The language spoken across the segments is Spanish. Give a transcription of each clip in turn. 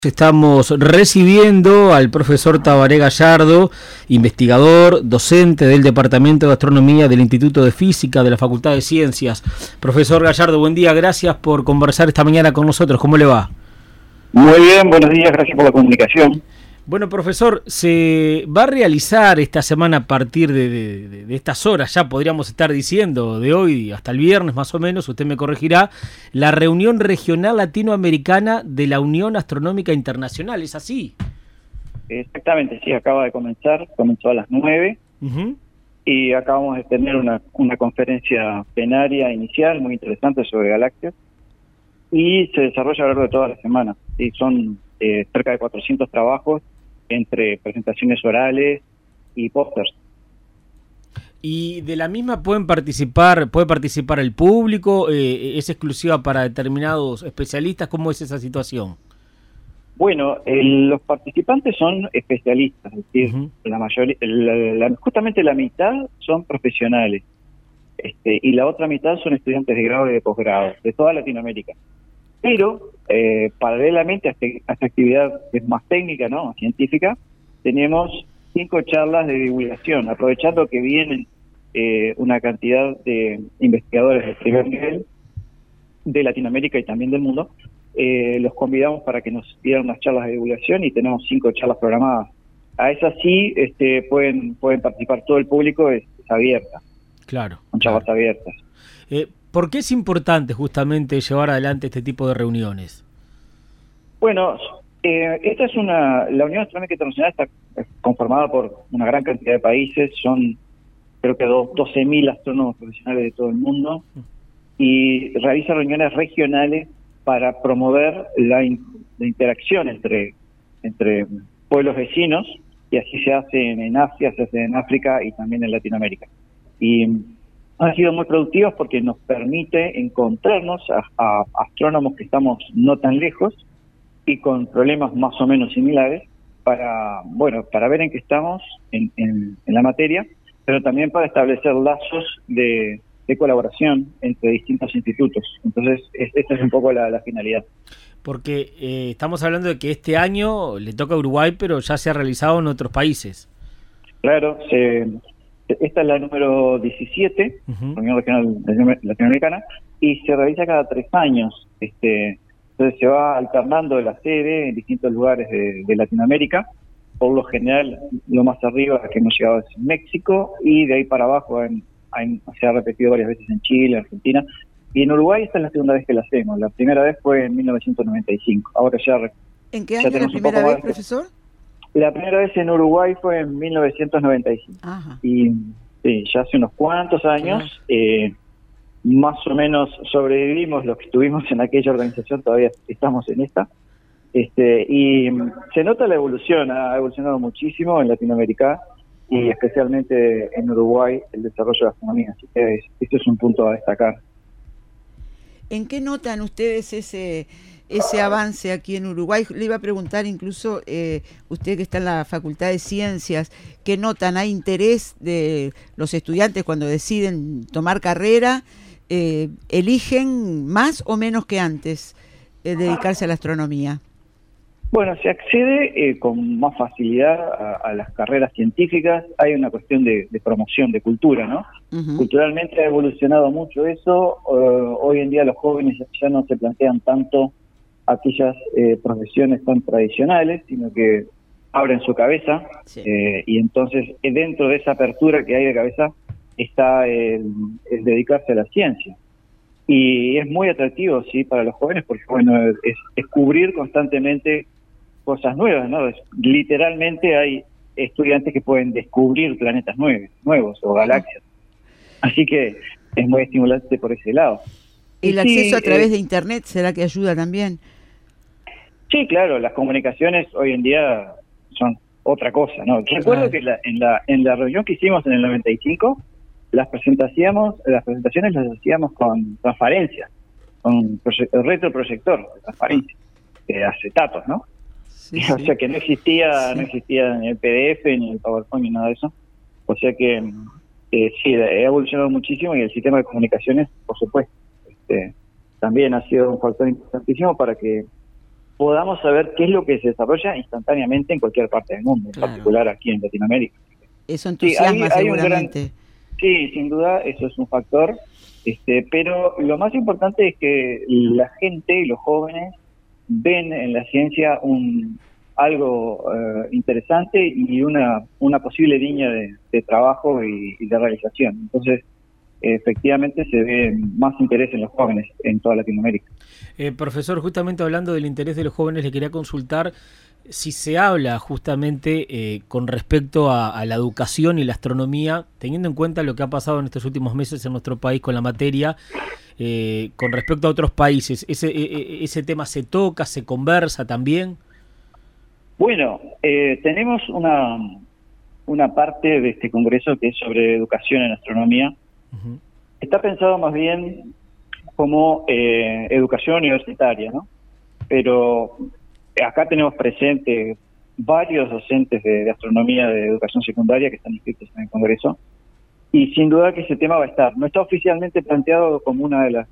Estamos recibiendo al profesor Tabaré Gallardo, investigador, docente del Departamento de Astronomía del Instituto de Física de la Facultad de Ciencias. Profesor Gallardo, buen día, gracias por conversar esta mañana con nosotros. ¿Cómo le va? Muy bien, buenos días, gracias por la comunicación. Bueno, profesor, se va a realizar esta semana a partir de estas horas, ya podríamos estar diciendo, de hoy hasta el viernes más o menos, usted me corregirá, la reunión regional latinoamericana de la Unión Astronómica Internacional, ¿es así? Exactamente, sí, acaba de comenzar, comenzó a las 9 y acabamos de tener una conferencia plenaria inicial muy interesante sobre galaxias y se desarrolla a lo largo de toda la semana. Sí, son cerca de 400 trabajos entre presentaciones orales y pósters. ¿Y de la misma puede participar el público? ¿Es exclusiva para determinados especialistas? ¿Cómo es esa situación? Bueno, los participantes son especialistas, es decir, la mayoría, justamente la mitad son profesionales, y la otra mitad son estudiantes de grado y de posgrado, de toda Latinoamérica. Pero, paralelamente a esta actividad que es más técnica, ¿no?, más científica, tenemos 5 charlas de divulgación, aprovechando que vienen una cantidad de investigadores de primer nivel de Latinoamérica y también del mundo. Los convidamos para que nos dieran unas charlas de divulgación y tenemos 5 charlas programadas. A esas sí pueden participar todo el público, es abierta. Claro. Son charlas abiertas. ¿Por qué es importante justamente llevar adelante este tipo de reuniones? Bueno, esta es la Unión Astronómica Internacional está conformada por una gran cantidad de países, son creo que 12.000 astrónomos profesionales de todo el mundo y realiza reuniones regionales para promover la interacción entre pueblos vecinos, y así se hace en Asia, se hace en África y también en Latinoamérica. Y han sido muy productivos porque nos permite encontrarnos a astrónomos que estamos no tan lejos y con problemas más o menos similares para ver en qué estamos en la materia, pero también para establecer lazos de colaboración entre distintos institutos. Entonces, esta es un poco la finalidad. Porque estamos hablando de que este año le toca a Uruguay, pero ya se ha realizado en otros países. Claro, esta es la número 17, Reunión Regional Latinoamericana, y se realiza cada 3 años. Entonces se va alternando la sede en distintos lugares de Latinoamérica. Por lo general, lo más arriba que hemos llegado es México, y de ahí para abajo se ha repetido varias veces en Chile, Argentina, y en Uruguay esta es la segunda vez que la hacemos. La primera vez fue en 1995. Ahora ya. ¿En qué año la primera vez, profesor? La primera vez en Uruguay fue en 1995. Ajá. Y sí, ya hace unos cuantos años, más o menos sobrevivimos los que estuvimos en aquella organización, todavía estamos en esta. Y se nota la evolución, ha evolucionado muchísimo en Latinoamérica y especialmente en Uruguay el desarrollo de la astronomía, así que esto es un punto a destacar. ¿En qué notan ustedes ese avance aquí en Uruguay? Le iba a preguntar incluso, usted que está en la Facultad de Ciencias, ¿qué notan? ¿Hay interés de los estudiantes cuando deciden tomar carrera? ¿Eligen más o menos que antes dedicarse a la astronomía? Bueno, se accede con más facilidad a las carreras científicas. Hay una cuestión de promoción, de cultura, ¿no? Culturalmente ha evolucionado mucho eso. Hoy en día los jóvenes ya no se plantean tanto aquellas profesiones tan tradicionales, sino que abren su cabeza, y entonces dentro de esa apertura que hay de cabeza está el dedicarse a la ciencia. Y es muy atractivo, sí, para los jóvenes, porque es descubrir constantemente cosas nuevas, ¿no? Literalmente hay estudiantes que pueden descubrir planetas nuevos o galaxias. Así que es muy estimulante por ese lado. ¿El acceso a través de Internet será que ayuda también? Sí, claro, las comunicaciones hoy en día son otra cosa, ¿no? Recuerdo que en la reunión que hicimos en el 95, las presentaciones las hacíamos con transparencia, con retroproyector de transparencia, acetatos, ¿no? Sí. O sea que no existía ni el PDF, ni el PowerPoint, ni nada de eso. O sea que sí, ha evolucionado muchísimo, y el sistema de comunicaciones, por supuesto, también ha sido un factor importantísimo para que podamos saber qué es lo que se desarrolla instantáneamente en cualquier parte del mundo, en particular aquí en Latinoamérica. Eso entusiasma seguramente. Sí, sin duda, eso es un factor, pero lo más importante es que la gente y los jóvenes ven en la ciencia algo interesante y una posible línea de trabajo y de realización. Entonces, efectivamente se ve más interés en los jóvenes en toda Latinoamérica. Profesor, justamente hablando del interés de los jóvenes, le quería consultar si se habla justamente con respecto a la educación y la astronomía, teniendo en cuenta lo que ha pasado en estos últimos meses en nuestro país con la materia, con respecto a otros países. ¿Ese tema se toca, se conversa también? Bueno, tenemos una parte de este congreso que es sobre educación en astronomía. Uh-huh. Está pensado más bien como educación universitaria, ¿no? Pero acá tenemos presentes varios docentes de astronomía de educación secundaria que están inscritos en el congreso, y sin duda que ese tema va a estar. No está oficialmente planteado como una de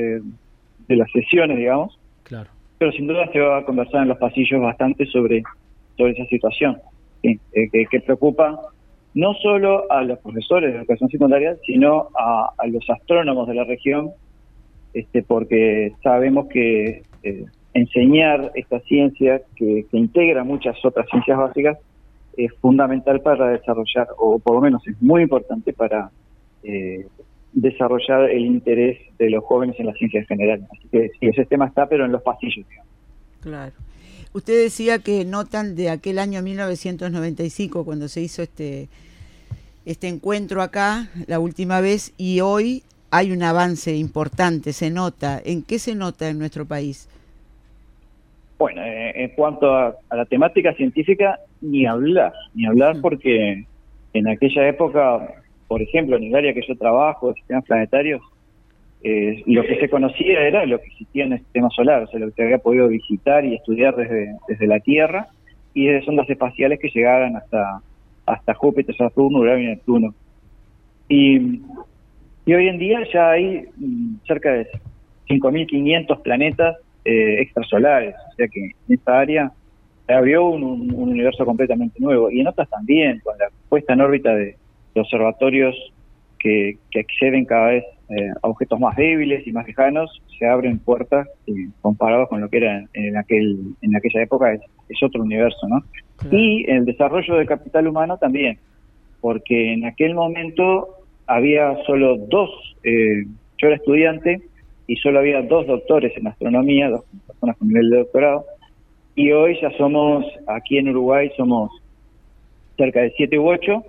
las sesiones, digamos, claro, pero sin duda se va a conversar en los pasillos bastante sobre esa situación, ¿sí? Que preocupa no solo a los profesores de educación secundaria, sino a los astrónomos de la región, porque sabemos que enseñar esta ciencia que integra muchas otras ciencias básicas es fundamental para desarrollar, o por lo menos es muy importante para desarrollar el interés de los jóvenes en la ciencia en general. Así que sí, ese tema está, pero en los pasillos, digamos. Claro. Usted decía que notan de aquel año 1995, cuando se hizo este encuentro acá, la última vez, y hoy hay un avance importante, se nota. ¿En qué se nota en nuestro país? Bueno, en cuanto a la temática científica, ni hablar, porque en aquella época, por ejemplo, en el área que yo trabajo, de sistemas planetarios, lo que se conocía era lo que existía en el sistema solar, o sea, lo que se había podido visitar y estudiar desde la Tierra, y desde sondas espaciales que llegaban hasta Júpiter, Saturno, Urano y Neptuno. Y hoy en día ya hay cerca de 5.500 planetas extrasolares, o sea que en esta área se abrió un universo completamente nuevo, y en otras también, con la puesta en órbita de observatorios que acceden cada vez a objetos más débiles y más lejanos, se abren puertas comparados con lo que era en aquella época, es otro universo, ¿no? Claro. Y el desarrollo del capital humano también, porque en aquel momento había solo yo era estudiante y solo había 2 doctores en astronomía, 2 personas con nivel de doctorado, y hoy ya somos, aquí en Uruguay somos cerca de 7 u 8,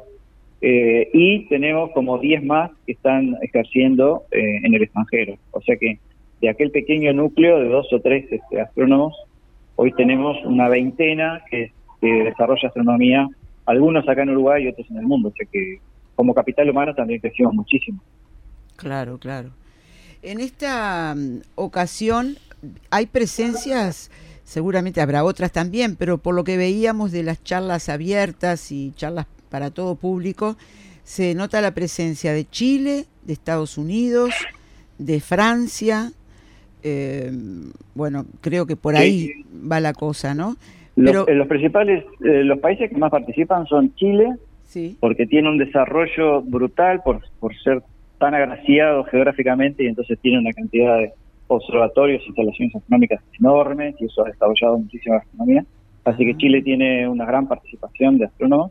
y tenemos como 10 más que están ejerciendo en el extranjero. O sea que de aquel pequeño núcleo de 2 o 3 astrónomos, hoy tenemos una veintena que desarrolla astronomía, algunos acá en Uruguay y otros en el mundo. O sea que como capital humano también crecimos muchísimo. Claro, claro. En esta ocasión hay presencias, seguramente habrá otras también, pero por lo que veíamos de las charlas abiertas y charlas para todo público, se nota la presencia de Chile, de Estados Unidos, de Francia, bueno, creo que por ahí va la cosa, ¿no? Pero los principales, los países que más participan son Chile, sí, porque tiene un desarrollo brutal por ser tan agraciado geográficamente, y entonces tiene una cantidad de observatorios e instalaciones astronómicas enormes, y eso ha desarrollado muchísima astronomía. Así que Chile tiene una gran participación de astrónomos.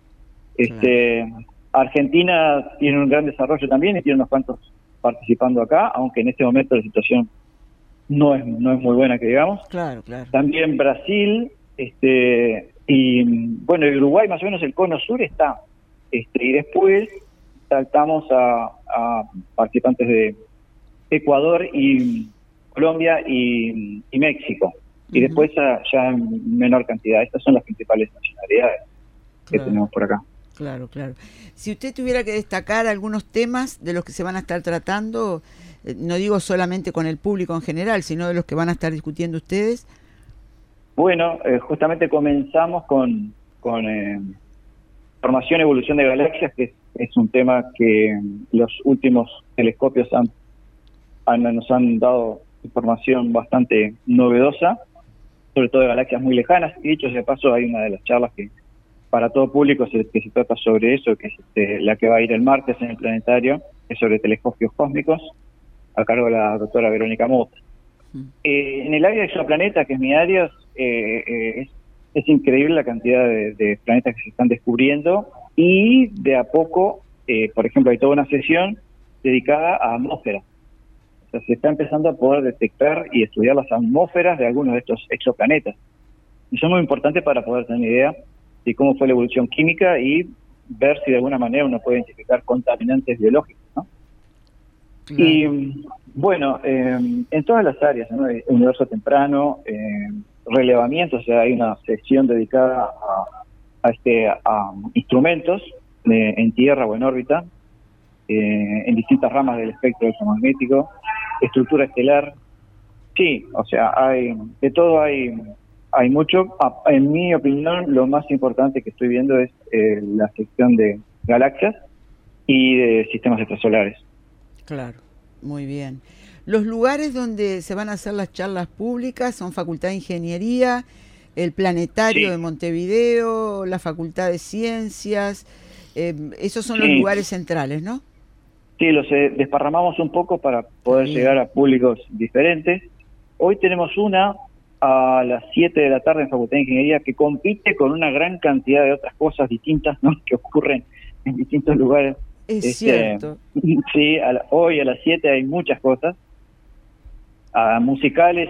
Argentina tiene un gran desarrollo también y tiene unos cuantos participando acá, aunque en este momento la situación no es muy buena, que digamos. Claro, claro. También Brasil, y bueno, en Uruguay más o menos el cono sur está, y después saltamos a participantes de Ecuador y Colombia y México, y después ya en menor cantidad. Estas son las principales nacionalidades que tenemos por acá. Claro, claro. Si usted tuviera que destacar algunos temas de los que se van a estar tratando, no digo solamente con el público en general, sino de los que van a estar discutiendo ustedes. Bueno, justamente comenzamos con formación y evolución de galaxias, que es un tema que los últimos telescopios nos han dado información bastante novedosa. sobre todo de galaxias muy lejanas. Y dicho sea de paso, hay una de las charlas que para todo público que se trata sobre eso, que es la que va a ir el martes en el planetario, que es sobre telescopios cósmicos, a cargo de la doctora Verónica Mota. En el área de exoplaneta, que es mi área, es increíble la cantidad de planetas que se están descubriendo, y de a poco, por ejemplo, hay toda una sesión dedicada a atmósferas. O sea, se está empezando a poder detectar y estudiar las atmósferas de algunos de estos exoplanetas. Y son muy importantes para poder tener idea de cómo fue la evolución química y ver si de alguna manera uno puede identificar contaminantes biológicos, ¿no? Claro. Y bueno, en todas las áreas, ¿no? Universo temprano, relevamiento, o sea, hay una sección dedicada a instrumentos en tierra o en órbita, en distintas ramas del espectro electromagnético, estructura estelar. Sí, o sea, de todo hay mucho. En mi opinión, lo más importante que estoy viendo es la sección de galaxias y de sistemas extrasolares. Claro, muy bien. Los lugares donde se van a hacer las charlas públicas son Facultad de Ingeniería, el Planetario de Montevideo, la Facultad de Ciencias, esos son los lugares centrales, ¿no? Sí, los desparramamos un poco para poder llegar a públicos diferentes. Hoy tenemos una a las 7 de la tarde en Facultad de Ingeniería que compite con una gran cantidad de otras cosas distintas, ¿no?, que ocurren en distintos lugares. Es cierto. Sí, hoy a las 7 hay muchas cosas, musicales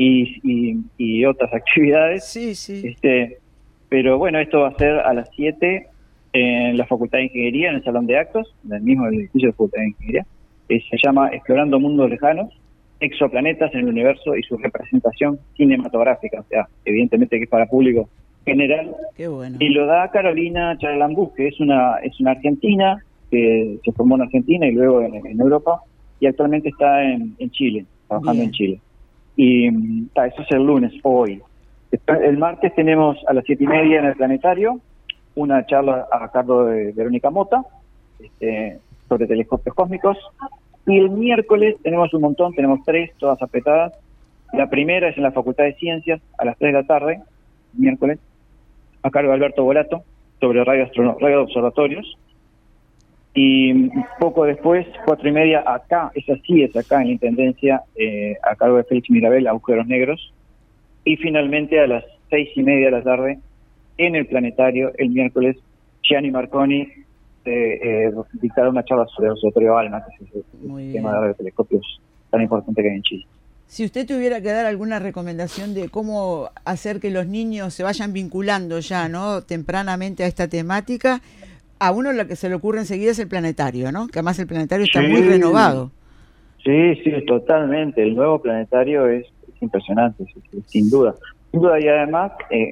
y otras actividades. Sí, sí. Pero bueno, esto va a ser a las 7 en la Facultad de Ingeniería, en el Salón de Actos, del mismo edificio de la Facultad de Ingeniería. Se llama Explorando Mundos Lejanos, exoplanetas en el universo y su representación cinematográfica. O sea, evidentemente que es para público general. Qué bueno. Y lo da Carolina Charalambú, que es una argentina, que se formó en Argentina y luego en Europa, y actualmente está en Chile, trabajando en Chile. Y eso es el lunes, hoy. El martes tenemos a las 7:30 en el planetario una charla a cargo de Verónica Mota sobre telescopios cósmicos. Y el miércoles tenemos un montón, tenemos 3, todas apretadas. La primera es en la Facultad de Ciencias a las 3 de la tarde, miércoles, a cargo de Alberto Volato, sobre radioobservatorios. Y poco después, 4:30, acá, esa sí es acá en la Intendencia, a cargo de Félix Mirabel, Agujeros Negros. Y finalmente a las 6:30 de la tarde, en el planetario, el miércoles, Gianni Marconi dictará una charla sobre el observatorio ALMA, que es el tema de radiotelescopios tan importante que hay en Chile. Si usted tuviera que dar alguna recomendación de cómo hacer que los niños se vayan vinculando ya, ¿no?, tempranamente a esta temática, a uno lo que se le ocurre enseguida es el planetario, ¿no? Que además el planetario está muy renovado. Sí, totalmente. El nuevo planetario es impresionante, sin duda. Sin duda, y además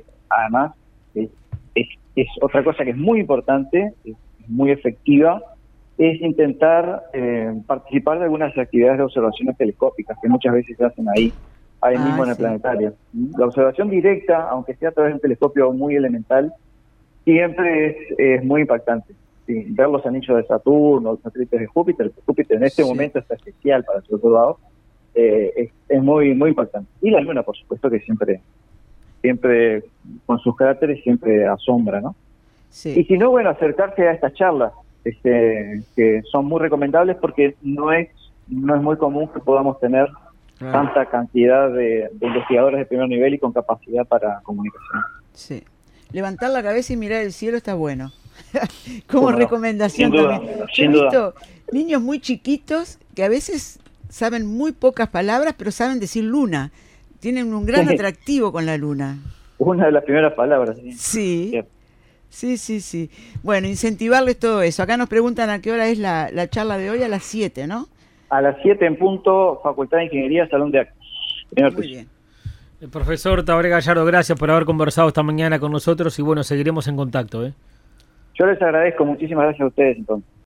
es otra cosa que es muy importante, es muy efectiva, es intentar participar de algunas actividades de observaciones telescópicas que muchas veces se hacen ahí mismo en el planetario. La observación directa, aunque sea a través de un telescopio muy elemental, siempre es muy impactante. Sí, ver los anillos de Saturno, los satélites de Júpiter. Júpiter en este momento está especial para ser observado. Es muy muy impactante. Y la Luna, por supuesto, que siempre con sus cráteres siempre asombra, ¿no? Sí. Y si no, bueno, acercarse a estas charlas, que son muy recomendables porque no es muy común que podamos tener tanta cantidad de investigadores de primer nivel y con capacidad para comunicación. Sí. Levantar la cabeza y mirar el cielo está bueno. Como recomendación también. Yo he visto niños muy chiquitos que a veces saben muy pocas palabras, pero saben decir luna. Tienen un gran atractivo con la luna. Una de las primeras palabras. Sí. Sí. Bueno, incentivarles todo eso. Acá nos preguntan a qué hora es la charla de hoy, a las 7, ¿no? A las 7 en punto, Facultad de Ingeniería, Salón de Actos. Muy bien. El profesor Tabaré Gallardo, gracias por haber conversado esta mañana con nosotros y bueno, seguiremos en contacto. Yo les agradezco, muchísimas gracias a ustedes entonces.